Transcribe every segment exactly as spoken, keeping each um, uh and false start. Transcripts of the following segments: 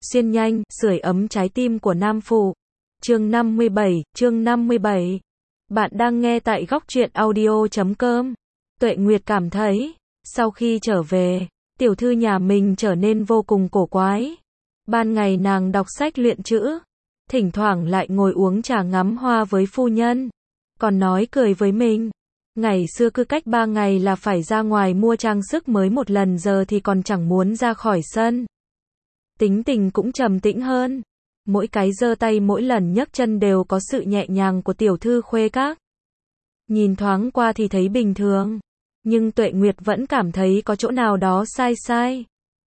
xuyên nhanh, sưởi ấm trái tim của nam phụ. Chương năm mươi bảy, chương năm mươi bảy. Bạn đang nghe tại góc truyện audio chấm com. Tuệ Nguyệt cảm thấy, sau khi trở về, tiểu thư nhà mình trở nên vô cùng cổ quái. Ban ngày nàng đọc sách luyện chữ, thỉnh thoảng lại ngồi uống trà ngắm hoa với phu nhân, còn nói cười với mình. Ngày xưa cứ cách ba ngày là phải ra ngoài mua trang sức mới một lần, giờ thì còn chẳng muốn ra khỏi sân. Tính tình cũng trầm tĩnh hơn. Mỗi cái giơ tay mỗi lần nhấc chân đều có sự nhẹ nhàng của tiểu thư khuê các. Nhìn thoáng qua thì thấy bình thường, nhưng Tuệ Nguyệt vẫn cảm thấy có chỗ nào đó sai sai.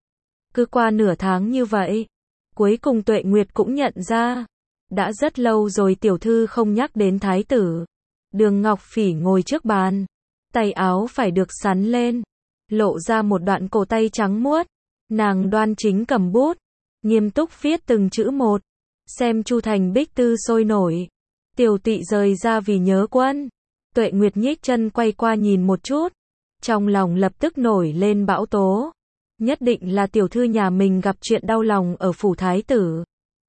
Cứ qua nửa tháng như vậy, cuối cùng Tuệ Nguyệt cũng nhận ra, đã rất lâu rồi tiểu thư không nhắc đến thái tử. Đường Ngọc Phỉ ngồi trước bàn, tay áo phải được sắn lên, lộ ra một đoạn cổ tay trắng muốt. Nàng đoan chính cầm bút, nghiêm túc viết từng chữ một. Xem Chu Thành Bích Tư sôi nổi, tiểu tỵ rời ra vì nhớ quân. Tuệ Nguyệt nhích chân quay qua nhìn một chút, trong lòng lập tức nổi lên bão tố. Nhất định là tiểu thư nhà mình gặp chuyện đau lòng ở phủ thái tử,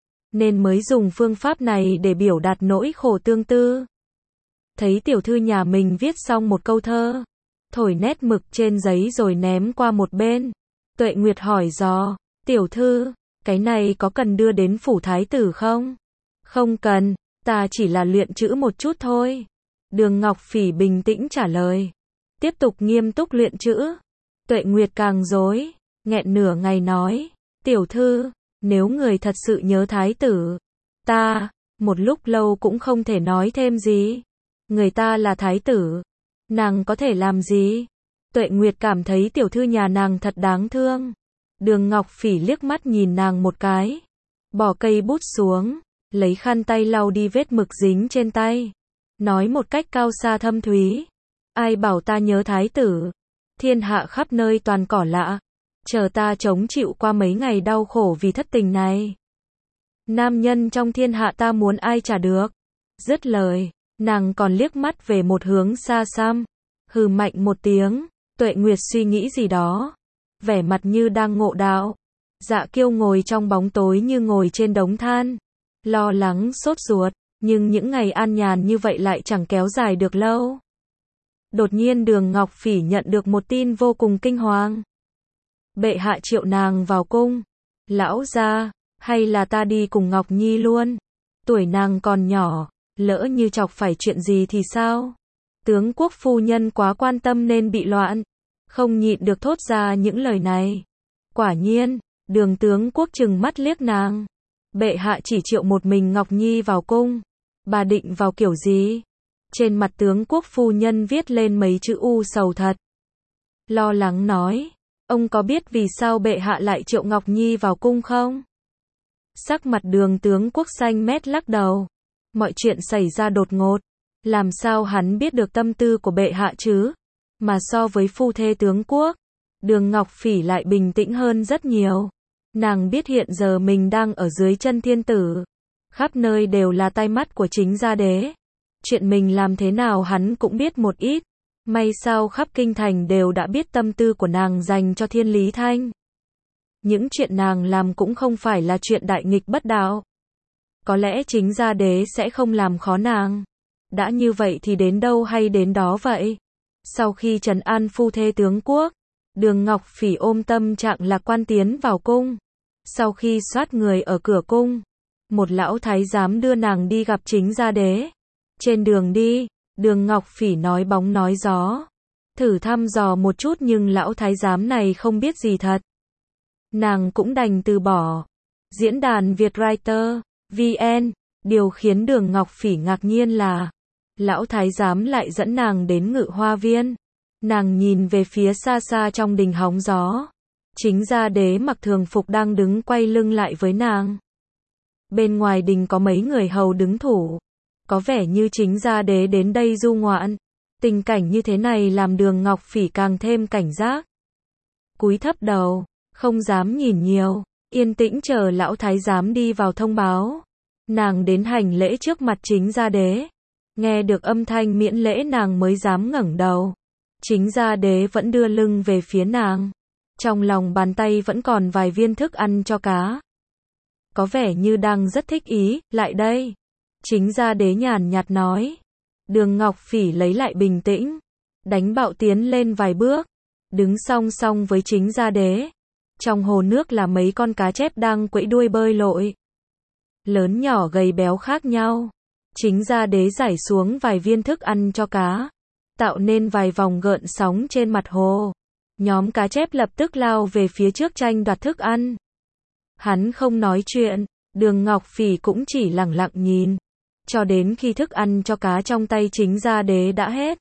nên mới dùng phương pháp này để biểu đạt nỗi khổ tương tư. Thấy tiểu thư nhà mình viết xong một câu thơ, thổi nét mực trên giấy rồi ném qua một bên. Tuệ Nguyệt hỏi dò, tiểu thư, cái này có cần đưa đến phủ thái tử không? Không cần, ta chỉ là luyện chữ một chút thôi. Đường Ngọc Phỉ bình tĩnh trả lời. Tiếp tục nghiêm túc luyện chữ. Tuệ Nguyệt càng rối, nghẹn nửa ngày nói, tiểu thư, nếu người thật sự nhớ thái tử, ta, một lúc lâu cũng không thể nói thêm gì. Người ta là thái tử, nàng có thể làm gì? Tuệ Nguyệt cảm thấy tiểu thư nhà nàng thật đáng thương. Đường Ngọc Phỉ liếc mắt nhìn nàng một cái, bỏ cây bút xuống, lấy khăn tay lau đi vết mực dính trên tay, nói một cách cao xa thâm thúy, ai bảo ta nhớ thái tử? Thiên hạ khắp nơi toàn cỏ lạ, chờ ta chống chịu qua mấy ngày đau khổ vì thất tình này. Nam nhân trong thiên hạ ta muốn ai trả được? Dứt lời, nàng còn liếc mắt về một hướng xa xăm, hừ mạnh một tiếng. Tuệ Nguyệt suy nghĩ gì đó, vẻ mặt như đang ngộ đạo. Dạ Kiêu ngồi trong bóng tối như ngồi trên đống than, lo lắng sốt ruột, nhưng những ngày an nhàn như vậy lại chẳng kéo dài được lâu. Đột nhiên Đường Ngọc Phỉ nhận được một tin vô cùng kinh hoàng. Bệ hạ triệu nàng vào cung. Lão gia, hay là ta đi cùng Ngọc Nhi luôn? Tuổi nàng còn nhỏ, lỡ như chọc phải chuyện gì thì sao? Tướng quốc phu nhân quá quan tâm nên bị loạn, không nhịn được thốt ra những lời này. Quả nhiên, Đường tướng quốc trừng mắt liếc nàng. Bệ hạ chỉ triệu một mình Ngọc Nhi vào cung, bà định vào kiểu gì? Trên mặt tướng quốc phu nhân viết lên mấy chữ u sầu thật. Lo lắng nói, ông có biết vì sao bệ hạ lại triệu Ngọc Nhi vào cung không? Sắc mặt Đường tướng quốc xanh mét lắc đầu. Mọi chuyện xảy ra đột ngột, làm sao hắn biết được tâm tư của bệ hạ chứ? Mà so với phu thê tướng quốc, Đường Ngọc Phỉ lại bình tĩnh hơn rất nhiều. Nàng biết hiện giờ mình đang ở dưới chân thiên tử, khắp nơi đều là tai mắt của chính gia đế. Chuyện mình làm thế nào hắn cũng biết một ít. May sao khắp kinh thành đều đã biết tâm tư của nàng dành cho Thiên Lý Thanh. Những chuyện nàng làm cũng không phải là chuyện đại nghịch bất đạo. Có lẽ chính gia đế sẽ không làm khó nàng. Đã như vậy thì đến đâu hay đến đó vậy. Sau khi trấn an phu thê tướng quốc, Đường Ngọc Phỉ ôm tâm trạng lạc quan tiến vào cung. Sau khi soát người ở cửa cung, một lão thái giám đưa nàng đi gặp chính gia đế. Trên đường đi, Đường Ngọc Phỉ nói bóng nói gió, thử thăm dò một chút nhưng lão thái giám này không biết gì thật. Nàng cũng đành từ bỏ. Diễn đàn Vietwriter vê en. Điều khiến Đường Ngọc Phỉ ngạc nhiên là, lão thái giám lại dẫn nàng đến Ngự Hoa Viên. Nàng nhìn về phía xa xa trong đình hóng gió, chính gia đế mặc thường phục đang đứng quay lưng lại với nàng. Bên ngoài đình có mấy người hầu đứng thủ, có vẻ như chính gia đế đến đây du ngoạn. Tình cảnh như thế này làm Đường Ngọc Phỉ càng thêm cảnh giác. Cúi thấp đầu, không dám nhìn nhiều, yên tĩnh chờ lão thái giám đi vào thông báo. Nàng đến hành lễ trước mặt chính gia đế. Nghe được âm thanh miễn lễ nàng mới dám ngẩng đầu. Chính gia đế vẫn đưa lưng về phía nàng. Trong lòng bàn tay vẫn còn vài viên thức ăn cho cá. có vẻ như đang rất thích ý, lại đây. Chính gia đế nhàn nhạt nói. Đường Ngọc Phỉ lấy lại bình tĩnh, đánh bạo tiến lên vài bước, đứng song song với chính gia đế. Trong hồ nước là mấy con cá chép đang quẫy đuôi bơi lội. Lớn nhỏ gầy béo khác nhau. Chính gia đế rải xuống vài viên thức ăn cho cá, tạo nên vài vòng gợn sóng trên mặt hồ. Nhóm cá chép lập tức lao về phía trước tranh đoạt thức ăn. Hắn không nói chuyện, Đường Ngọc Phỉ cũng chỉ lặng lặng nhìn, cho đến khi thức ăn cho cá trong tay chính gia đế đã hết.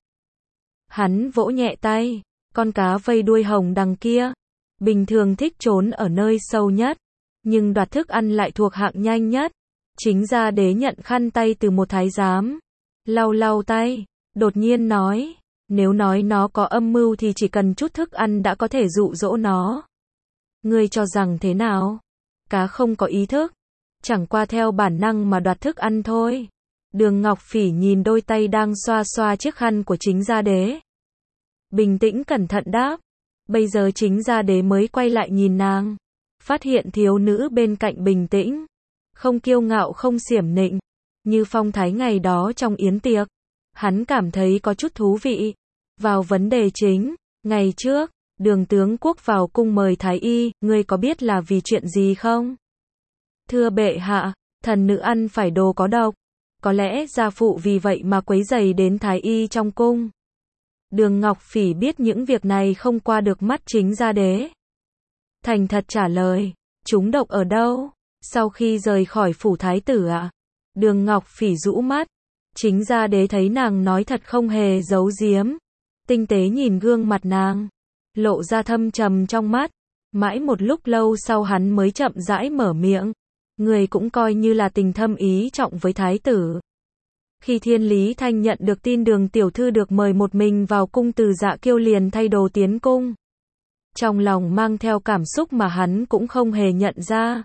Hắn vỗ nhẹ tay, con cá vây đuôi hồng đằng kia, bình thường thích trốn ở nơi sâu nhất, nhưng đoạt thức ăn lại thuộc hạng nhanh nhất. Chính gia đế nhận khăn tay từ một thái giám, lau lau tay, đột nhiên nói, nếu nói nó có âm mưu thì chỉ cần chút thức ăn đã có thể dụ dỗ nó. Ngươi cho rằng thế nào? Cá không có ý thức, chẳng qua theo bản năng mà đoạt thức ăn thôi. Đường Ngọc Phỉ nhìn đôi tay đang xoa xoa chiếc khăn của chính gia đế, bình tĩnh cẩn thận đáp. Bây giờ chính gia đế mới quay lại nhìn nàng, phát hiện thiếu nữ bên cạnh bình tĩnh, không kiêu ngạo không xiểm nịnh, như phong thái ngày đó trong yến tiệc. Hắn cảm thấy có chút thú vị. Vào vấn đề chính, ngày trước, Đường tướng quốc vào cung mời thái y, ngươi có biết là vì chuyện gì không? Thưa bệ hạ, thần nữ ăn phải đồ có độc. Có lẽ gia phụ vì vậy mà quấy rầy đến thái y trong cung. Đường Ngọc Phỉ biết những việc này không qua được mắt chính gia đế. Thành thật trả lời, chúng độc ở đâu? Sau khi rời khỏi phủ thái tử ạ. À? Đường Ngọc Phỉ rũ mắt. Chính gia đế thấy nàng nói thật không hề giấu giếm. Tinh tế nhìn gương mặt nàng, lộ ra thâm trầm trong mắt. Mãi một lúc lâu sau hắn mới chậm rãi mở miệng. Người cũng coi như là tình thâm ý trọng với thái tử. Khi Thiên Lý Thanh nhận được tin Đường tiểu thư được mời một mình vào cung từ Dạ Kiêu liền thay đồ tiến cung. Trong lòng mang theo cảm xúc mà hắn cũng không hề nhận ra.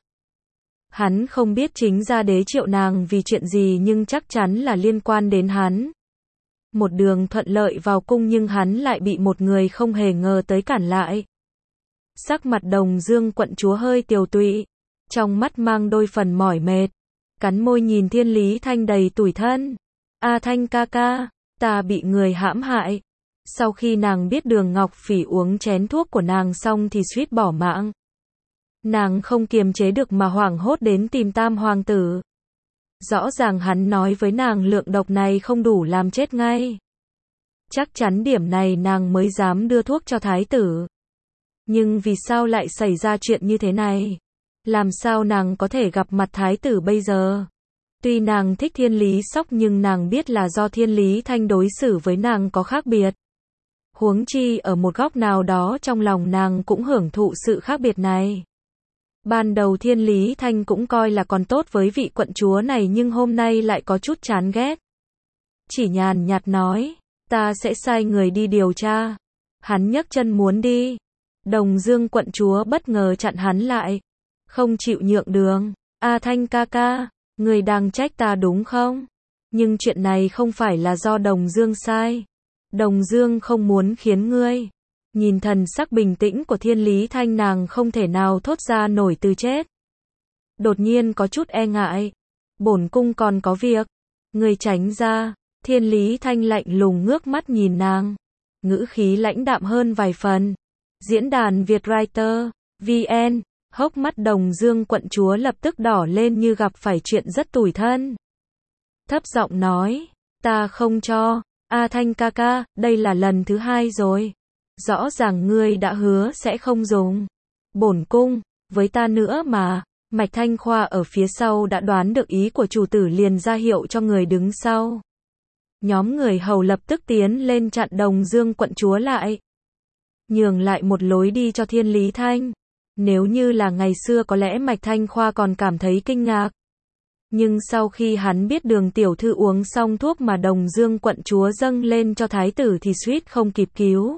Hắn không biết chính gia đế triệu nàng vì chuyện gì nhưng chắc chắn là liên quan đến hắn. Một đường thuận lợi vào cung nhưng hắn lại bị một người không hề ngờ tới cản lại. Sắc mặt Đồng Dương quận chúa hơi tiều tụy, trong mắt mang đôi phần mỏi mệt, cắn môi nhìn Thiên Lý Thanh đầy tủi thân. A Thanh ca ca, ta bị người hãm hại. Sau khi nàng biết Đường Ngọc Phỉ uống chén thuốc của nàng xong thì suýt bỏ mạng. Nàng không kiềm chế được mà hoảng hốt đến tìm Tam hoàng tử. Rõ ràng hắn nói với nàng lượng độc này không đủ làm chết ngay. Chắc chắn điểm này nàng mới dám đưa thuốc cho thái tử. Nhưng vì sao lại xảy ra chuyện như thế này? Làm sao nàng có thể gặp mặt thái tử bây giờ? Tuy nàng thích Thiên Lý Sóc nhưng nàng biết là do Thiên Lý Thanh đối xử với nàng có khác biệt. Huống chi ở một góc nào đó trong lòng nàng cũng hưởng thụ sự khác biệt này. Ban đầu Thiên Lý Thanh cũng coi là còn tốt với vị quận chúa này nhưng hôm nay lại có chút chán ghét. Chỉ nhàn nhạt nói, ta sẽ sai người đi điều tra. Hắn nhấc chân muốn đi. Đồng Dương quận chúa bất ngờ chặn hắn lại. Không chịu nhượng đường. A Thanh ca ca, người đang trách ta đúng không? Nhưng chuyện này không phải là do Đồng Dương sai. Đồng Dương không muốn khiến ngươi. Nhìn thần sắc bình tĩnh của Thiên Lý Thanh nàng không thể nào thốt ra nổi từ chết. Đột nhiên có chút e ngại. Bổn cung còn có việc. Người tránh ra. Thiên Lý Thanh lạnh lùng ngước mắt nhìn nàng. Ngữ khí lãnh đạm hơn vài phần. Diễn đàn Vietwriter, vê en, hốc mắt Đồng Dương quận chúa lập tức đỏ lên như gặp phải chuyện rất tủi thân. Thấp giọng nói, ta không cho. A Thanh ca ca, đây là lần thứ hai rồi. Rõ ràng ngươi đã hứa sẽ không dùng. Bổn cung, với ta nữa mà. Mạch Thanh Khoa ở phía sau đã đoán được ý của chủ tử liền ra hiệu cho người đứng sau. Nhóm người hầu lập tức tiến lên chặn Đồng Dương quận chúa lại. Nhường lại một lối đi cho Thiên Lý Thanh. Nếu như là ngày xưa có lẽ Mạch Thanh Khoa còn cảm thấy kinh ngạc. Nhưng sau khi hắn biết Đường tiểu thư uống xong thuốc mà Đồng Dương quận chúa dâng lên cho thái tử thì suýt không kịp cứu.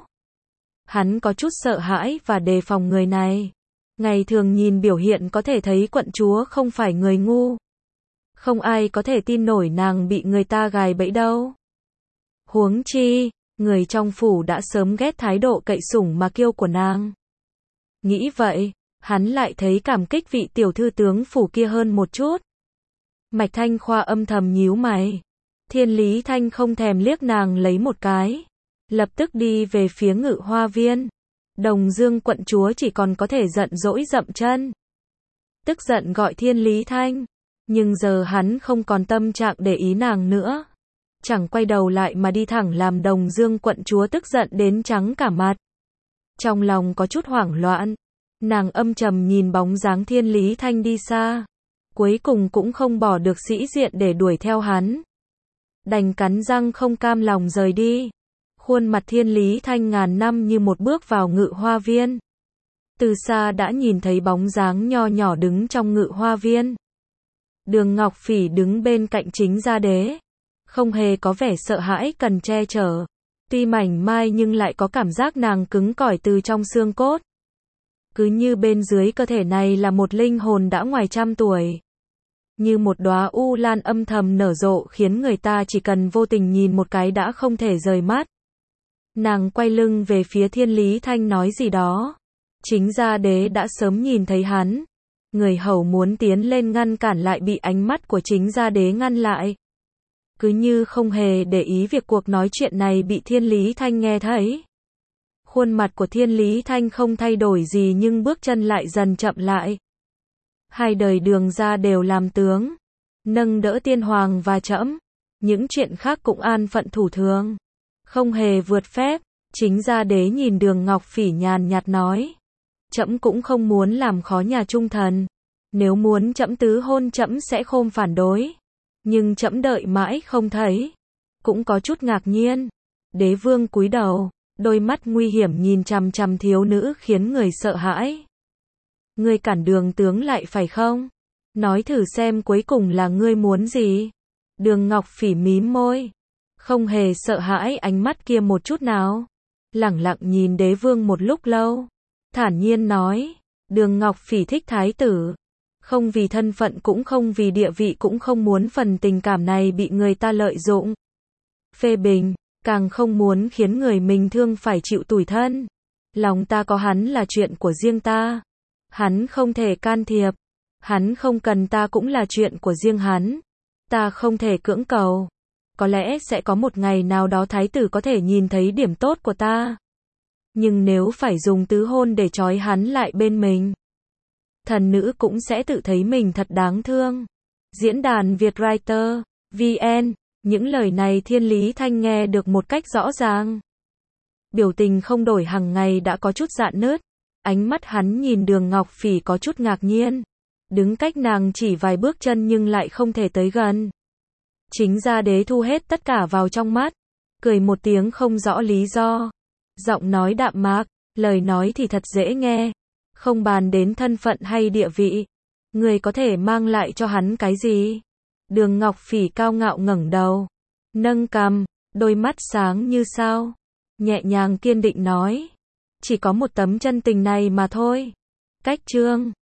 Hắn có chút sợ hãi và đề phòng người này. Ngày thường nhìn biểu hiện có thể thấy quận chúa không phải người ngu. Không ai có thể tin nổi nàng bị người ta gài bẫy đâu. Huống chi, người trong phủ đã sớm ghét thái độ cậy sủng mà kiêu của nàng. Nghĩ vậy, hắn lại thấy cảm kích vị tiểu thư tướng phủ kia hơn một chút. Mạch Thanh Khoa âm thầm nhíu mày. Thiên Lý Thanh không thèm liếc nàng lấy một cái, lập tức đi về phía Ngự Hoa Viên. Đồng Dương quận chúa chỉ còn có thể giận dỗi dậm chân. Tức giận gọi Thiên Lý Thanh, nhưng giờ hắn không còn tâm trạng để ý nàng nữa. Chẳng quay đầu lại mà đi thẳng làm Đồng Dương quận chúa tức giận đến trắng cả mặt. Trong lòng có chút hoảng loạn, nàng âm trầm nhìn bóng dáng Thiên Lý Thanh đi xa. Cuối cùng cũng không bỏ được sĩ diện để đuổi theo hắn. Đành cắn răng không cam lòng rời đi. Khuôn mặt Thiên Lý Thanh ngàn năm như một bước vào Ngự Hoa Viên. Từ xa đã nhìn thấy bóng dáng nho nhỏ đứng trong Ngự Hoa Viên. Đường Ngọc Phỉ đứng bên cạnh Chính Gia Đế, không hề có vẻ sợ hãi cần che chở. Tuy mảnh mai nhưng lại có cảm giác nàng cứng cỏi từ trong xương cốt. Cứ như bên dưới cơ thể này là một linh hồn đã ngoài trăm tuổi. Như một đóa u lan âm thầm nở rộ khiến người ta chỉ cần vô tình nhìn một cái đã không thể rời mắt. Nàng quay lưng về phía Thiên Lý Thanh nói gì đó. Chính Gia Đế đã sớm nhìn thấy hắn. Người hầu muốn tiến lên ngăn cản lại bị ánh mắt của Chính Gia Đế ngăn lại. Cứ như không hề để ý việc cuộc nói chuyện này bị Thiên Lý Thanh nghe thấy. Khuôn mặt của Thiên Lý Thanh không thay đổi gì nhưng bước chân lại dần chậm lại. Hai đời Đường gia đều làm tướng, nâng đỡ tiên hoàng và trẫm, những chuyện khác cũng an phận thủ thường, không hề vượt phép. Chính Gia Đế nhìn Đường Ngọc Phỉ nhàn nhạt nói, trẫm cũng không muốn làm khó nhà trung thần, nếu muốn trẫm tứ hôn trẫm sẽ không phản đối, nhưng trẫm đợi mãi không thấy, cũng có chút ngạc nhiên. Đế vương cúi đầu, đôi mắt nguy hiểm nhìn chằm chằm thiếu nữ khiến người sợ hãi. Ngươi cản Đường tướng lại phải không? Nói thử xem cuối cùng là ngươi muốn gì? Đường Ngọc Phỉ mím môi, không hề sợ hãi ánh mắt kia một chút nào. Lẳng lặng nhìn đế vương một lúc lâu, thản nhiên nói, Đường Ngọc Phỉ thích thái tử, không vì thân phận cũng không vì địa vị, cũng không muốn phần tình cảm này bị người ta lợi dụng, phê bình, càng không muốn khiến người mình thương phải chịu tủi thân. Lòng ta có hắn là chuyện của riêng ta, hắn không thể can thiệp, hắn không cần ta cũng là chuyện của riêng hắn, ta không thể cưỡng cầu. Có lẽ sẽ có một ngày nào đó thái tử có thể nhìn thấy điểm tốt của ta, nhưng nếu phải dùng tứ hôn để trói hắn lại bên mình, thần nữ cũng sẽ tự thấy mình thật đáng thương. Diễn đàn Vietwriter vê en. Những lời này Thiên Lý Thanh nghe được một cách rõ ràng. Biểu tình không đổi hằng ngày đã có chút rạn nứt. Ánh mắt hắn nhìn Đường Ngọc Phỉ có chút ngạc nhiên. Đứng cách nàng chỉ vài bước chân nhưng lại không thể tới gần. Chính Gia Đế thu hết tất cả vào trong mắt, cười một tiếng không rõ lý do. Giọng nói đạm mạc, lời nói thì thật dễ nghe. Không bàn đến thân phận hay địa vị, người có thể mang lại cho hắn cái gì? Đường Ngọc Phỉ cao ngạo ngẩng đầu, nâng cằm, đôi mắt sáng như sao, nhẹ nhàng kiên định nói, chỉ có một tấm chân tình này mà thôi. Cách chương